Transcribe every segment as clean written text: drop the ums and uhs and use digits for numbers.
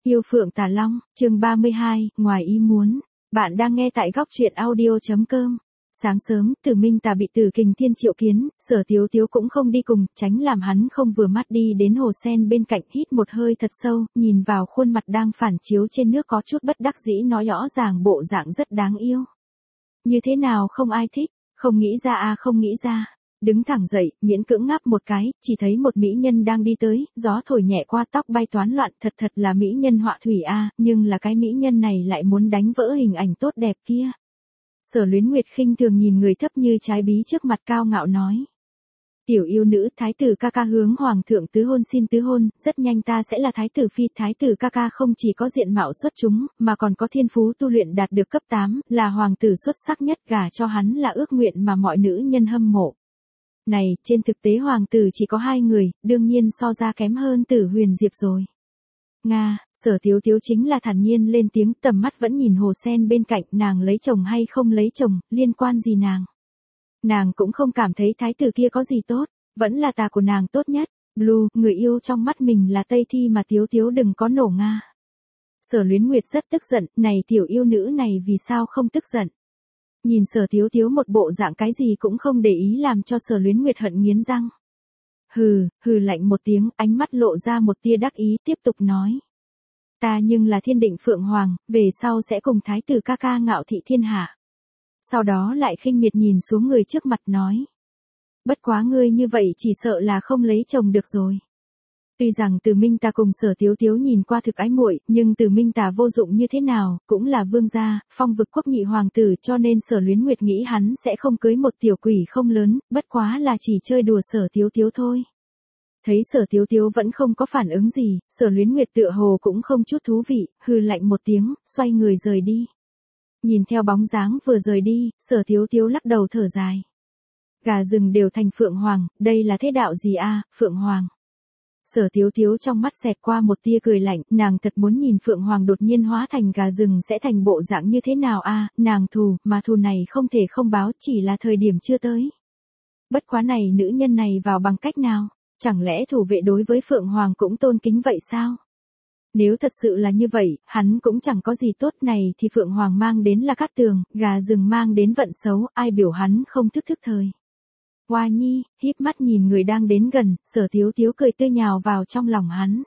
Yêu Phượng Tà Long, chương 32, ngoài ý muốn. Bạn đang nghe tại góc truyện audio.com. Sáng sớm, Tử Minh Tà bị Tử Kình Thiên triệu kiến, Sở Tiếu Tiếu cũng không đi cùng, tránh làm hắn không vừa mắt đi đến hồ sen bên cạnh, hít một hơi thật sâu, nhìn vào khuôn mặt đang phản chiếu trên nước có chút bất đắc dĩ, nói rõ ràng bộ dạng rất đáng yêu. Như thế nào không ai thích, không nghĩ ra không nghĩ ra. Đứng thẳng dậy, miễn cưỡng ngáp một cái, chỉ thấy một mỹ nhân đang đi tới, gió thổi nhẹ qua tóc bay toán loạn, thật là mỹ nhân họa thủy nhưng là cái mỹ nhân này lại muốn đánh vỡ hình ảnh tốt đẹp kia. Sở Luyến Nguyệt khinh thường nhìn người thấp như trái bí trước mặt cao ngạo nói. Tiểu yêu nữ, thái tử ca ca hướng hoàng thượng tứ hôn, xin tứ hôn, rất nhanh ta sẽ là thái tử phi. Thái tử ca ca không chỉ có diện mạo xuất chúng, mà còn có thiên phú tu luyện đạt được cấp 8, là hoàng tử xuất sắc nhất, gả cho hắn là ước nguyện mà mọi nữ nhân hâm mộ. Này, trên thực tế hoàng tử chỉ có 2 người, đương nhiên so ra kém hơn Tử Huyền Diệp rồi. Nga, Sở Tiếu Tiếu chính là thản nhiên lên tiếng, tầm mắt vẫn nhìn hồ sen bên cạnh, nàng lấy chồng hay không lấy chồng, liên quan gì nàng. Nàng cũng không cảm thấy thái tử kia có gì tốt, vẫn là tà của nàng tốt nhất. Blue, người yêu trong mắt mình là Tây Thi mà Tiếu Tiếu đừng có nổ Nga. Sở Luyến Nguyệt rất tức giận, này tiểu yêu nữ này vì sao không tức giận. Nhìn Sở Tiếu Tiếu một bộ dạng cái gì cũng không để ý làm cho Sở Luyến Nguyệt hận nghiến răng. Hừ lạnh một tiếng, ánh mắt lộ ra một tia đắc ý, tiếp tục nói. Ta nhưng là Thiên Định Phượng Hoàng, về sau sẽ cùng thái tử ca ca ngạo thị thiên hạ. Sau đó lại khinh miệt nhìn xuống người trước mặt nói. Bất quá ngươi như vậy chỉ sợ là không lấy chồng được rồi. Tuy rằng Từ Minh Tà cùng Sở Tiếu Tiếu nhìn qua thực ái muội, nhưng Từ Minh Tà vô dụng như thế nào, cũng là vương gia, phong vực quốc nhị hoàng tử, cho nên Sở Luyến Nguyệt nghĩ hắn sẽ không cưới một tiểu quỷ không lớn, bất quá là chỉ chơi đùa Sở Tiếu Tiếu thôi. Thấy Sở Tiếu Tiếu vẫn không có phản ứng gì, Sở Luyến Nguyệt tựa hồ cũng không chút thú vị, hừ lạnh một tiếng, xoay người rời đi. Nhìn theo bóng dáng vừa rời đi, Sở Tiếu Tiếu lắc đầu thở dài. Gà rừng đều thành Phượng Hoàng, đây là thế đạo gì Phượng Hoàng. Sở Tiếu Tiếu trong mắt xẹt qua một tia cười lạnh, nàng thật muốn nhìn Phượng Hoàng đột nhiên hóa thành gà rừng sẽ thành bộ dạng như thế nào nàng thù, mà thù này không thể không báo, chỉ là thời điểm chưa tới. Bất quá này nữ nhân này vào bằng cách nào, chẳng lẽ thủ vệ đối với Phượng Hoàng cũng tôn kính vậy sao? Nếu thật sự là như vậy, hắn cũng chẳng có gì tốt, này thì Phượng Hoàng mang đến là cát tường, gà rừng mang đến vận xấu, ai biểu hắn không thức thời. Hoa nhi, híp mắt nhìn người đang đến gần, Sở Tiếu Tiếu cười tươi nhào vào trong lòng hắn.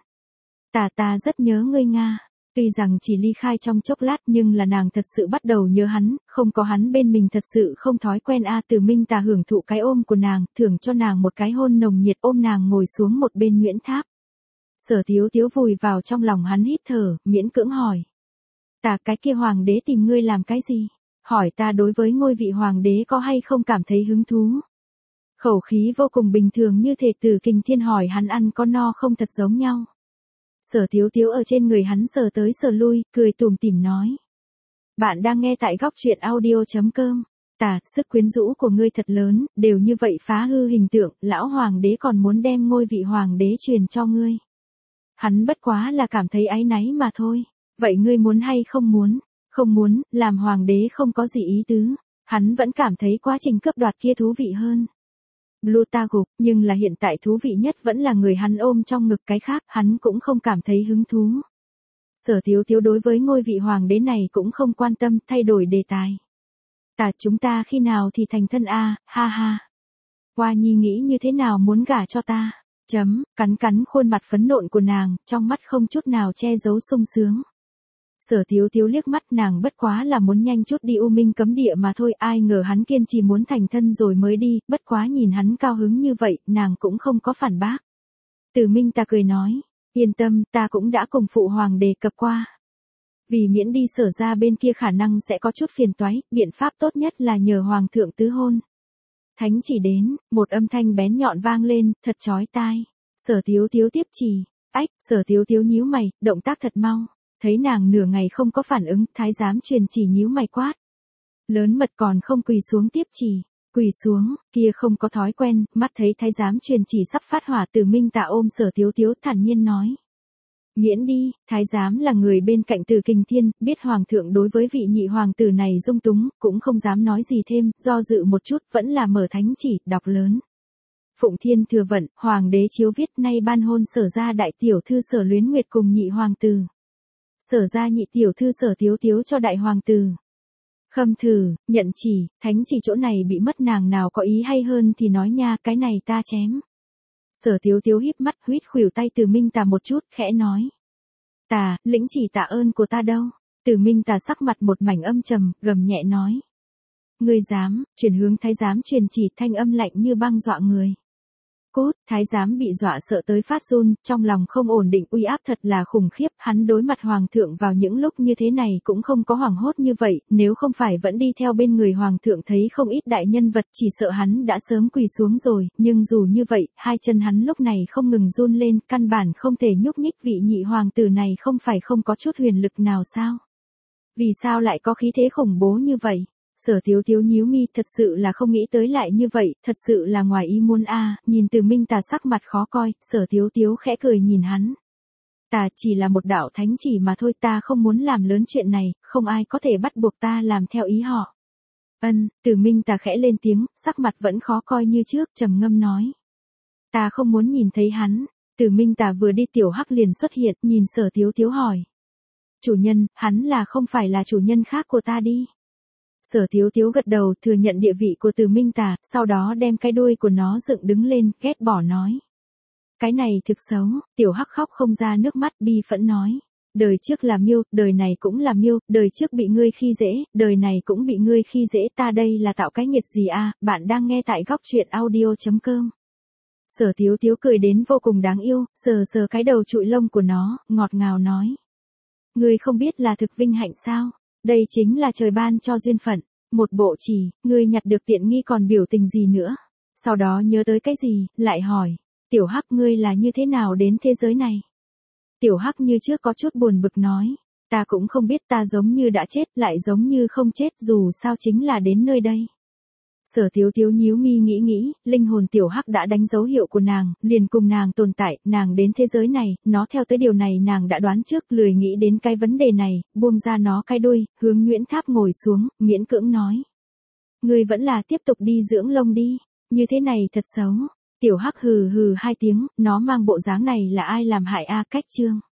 Ta rất nhớ ngươi Nga. Tuy rằng chỉ ly khai trong chốc lát nhưng là nàng thật sự bắt đầu nhớ hắn, không có hắn bên mình thật sự không thói quen Từ Minh Tà hưởng thụ cái ôm của nàng, thưởng cho nàng một cái hôn nồng nhiệt, ôm nàng ngồi xuống một bên Nguyễn Tháp. Sở Tiếu Tiếu vùi vào trong lòng hắn hít thở, miễn cưỡng hỏi. Cái kia hoàng đế tìm ngươi làm cái gì? Hỏi ta đối với ngôi vị hoàng đế có hay không cảm thấy hứng thú? Khẩu khí vô cùng bình thường như thể Tử Kình Thiên hỏi hắn ăn có no không thật giống nhau. Sở Tiếu Tiếu ở trên người hắn sờ tới sờ lui, cười tủm tỉm nói. Bạn đang nghe tại góc truyện audio.com. Sức quyến rũ của ngươi thật lớn, đều như vậy phá hư hình tượng, lão hoàng đế còn muốn đem ngôi vị hoàng đế truyền cho ngươi. Hắn bất quá là cảm thấy áy náy mà thôi. Vậy ngươi muốn hay không muốn? Không muốn, làm hoàng đế không có gì ý tứ. Hắn vẫn cảm thấy quá trình cướp đoạt kia thú vị hơn. Blue ta gục, nhưng là hiện tại thú vị nhất vẫn là người hắn ôm trong ngực, cái khác hắn cũng không cảm thấy hứng thú. Sở Tiếu Tiếu đối với ngôi vị hoàng đế này cũng không quan tâm, thay đổi đề tài. Chúng ta khi nào thì thành thân ha ha. Hoa nhi nghĩ như thế nào muốn gả cho ta? Cắn khuôn mặt phấn nộn của nàng, trong mắt không chút nào che giấu sung sướng. Sở Tiếu Tiếu liếc mắt, nàng bất quá là muốn nhanh chút đi U Minh cấm địa mà thôi, ai ngờ hắn kiên trì muốn thành thân rồi mới đi, bất quá nhìn hắn cao hứng như vậy, nàng cũng không có phản bác. Tử Minh ta cười nói, yên tâm, ta cũng đã cùng phụ hoàng đề cập qua. Vì miễn đi Sở ra bên kia khả năng sẽ có chút phiền toái, biện pháp tốt nhất là nhờ hoàng thượng tứ hôn. Thánh chỉ đến, một âm thanh bén nhọn vang lên, thật chói tai. Sở Tiếu Tiếu tiếp chỉ, Sở Tiếu Tiếu nhíu mày, động tác thật mau. Thấy nàng nửa ngày không có phản ứng, thái giám truyền chỉ nhíu mày quát. Lớn mật còn không quỳ xuống tiếp chỉ. Quỳ xuống, kia không có thói quen, mắt thấy thái giám truyền chỉ sắp phát hỏa, Tử Minh Tà ôm Sở Tiếu Tiếu thản nhiên nói. Miễn đi, thái giám là người bên cạnh Tử Kình Thiên, biết hoàng thượng đối với vị nhị hoàng tử này dung túng, cũng không dám nói gì thêm, do dự một chút, vẫn là mở thánh chỉ, đọc lớn. Phụng Thiên thừa vận, hoàng đế chiếu viết nay ban hôn Sở ra đại tiểu thư Sở Luyến Nguyệt cùng nhị hoàng tử. Sở ra nhị tiểu thư Sở Tiếu Tiếu cho đại hoàng tử. Khâm thử, nhận chỉ, thánh chỉ chỗ này bị mất nàng nào có ý hay hơn thì nói nha, cái này ta chém. Sở Tiếu Tiếu híp mắt huýt khuỷu tay Từ Minh Tà một chút, khẽ nói. Ta, lĩnh chỉ tạ ơn của ta đâu. Từ Minh Tà sắc mặt một mảnh âm trầm, gầm nhẹ nói. Ngươi dám, chuyển hướng thái giám truyền chỉ, thanh âm lạnh như băng dọa người. Cốt, thái giám bị dọa sợ tới phát run, trong lòng không ổn định, uy áp thật là khủng khiếp, hắn đối mặt hoàng thượng vào những lúc như thế này cũng không có hoảng hốt như vậy, nếu không phải vẫn đi theo bên người hoàng thượng thấy không ít đại nhân vật, chỉ sợ hắn đã sớm quỳ xuống rồi, nhưng dù như vậy, hai chân hắn lúc này không ngừng run lên, căn bản không thể nhúc nhích, vị nhị hoàng tử này không phải không có chút huyền lực nào sao? Vì sao lại có khí thế khủng bố như vậy? Sở Tiếu Tiếu nhíu mi, thật sự là không nghĩ tới lại như vậy, thật sự là ngoài ý muốn a. Nhìn Từ Minh Tà sắc mặt khó coi, Sở Tiếu Tiếu khẽ cười nhìn hắn. Ta chỉ là một đạo thánh chỉ mà thôi, ta không muốn làm lớn chuyện này, không ai có thể bắt buộc ta làm theo ý họ. Từ Minh Tà khẽ lên tiếng, sắc mặt vẫn khó coi như trước, trầm ngâm nói. Ta không muốn nhìn thấy hắn. Từ Minh Tà vừa đi Tiểu Hắc liền xuất hiện, nhìn Sở Tiếu Tiếu hỏi. Chủ nhân, hắn là không phải là chủ nhân khác của ta đi. Sở Tiếu Tiếu gật đầu, thừa nhận địa vị của Từ Minh Tà, sau đó đem cái đuôi của nó dựng đứng lên, ghét bỏ nói. Cái này thực xấu. Tiểu Hắc khóc không ra nước mắt, bi phẫn nói. Đời trước là miêu, đời này cũng là miêu, đời trước bị ngươi khi dễ, đời này cũng bị ngươi khi dễ, ta đây là tạo cái nghiệt gì à? Bạn đang nghe tại góc truyện audio.com. Sở Tiếu Tiếu cười đến vô cùng đáng yêu, sờ sờ cái đầu trụi lông của nó, ngọt ngào nói. Ngươi không biết là thực vinh hạnh sao? Đây chính là trời ban cho duyên phận. Một bộ chỉ, ngươi nhặt được tiện nghi còn biểu tình gì nữa? Sau đó nhớ tới cái gì, lại hỏi. Tiểu Hắc, ngươi là như thế nào đến thế giới này? Tiểu Hắc như trước có chút buồn bực nói. Ta cũng không biết, ta giống như đã chết, lại giống như không chết, dù sao chính là đến nơi đây. Sở Tiếu Tiếu nhíu mi nghĩ, linh hồn Tiểu Hắc đã đánh dấu hiệu của nàng, liền cùng nàng tồn tại, nàng đến thế giới này, nó theo tới điều này nàng đã đoán trước, lười nghĩ đến cái vấn đề này, buông ra nó cái đuôi, hướng Nguyễn Tháp ngồi xuống, miễn cưỡng nói. Ngươi vẫn là tiếp tục đi dưỡng lông đi, như thế này thật xấu. Tiểu Hắc hừ hừ hai tiếng, nó mang bộ dáng này là ai làm hại a, cách chương.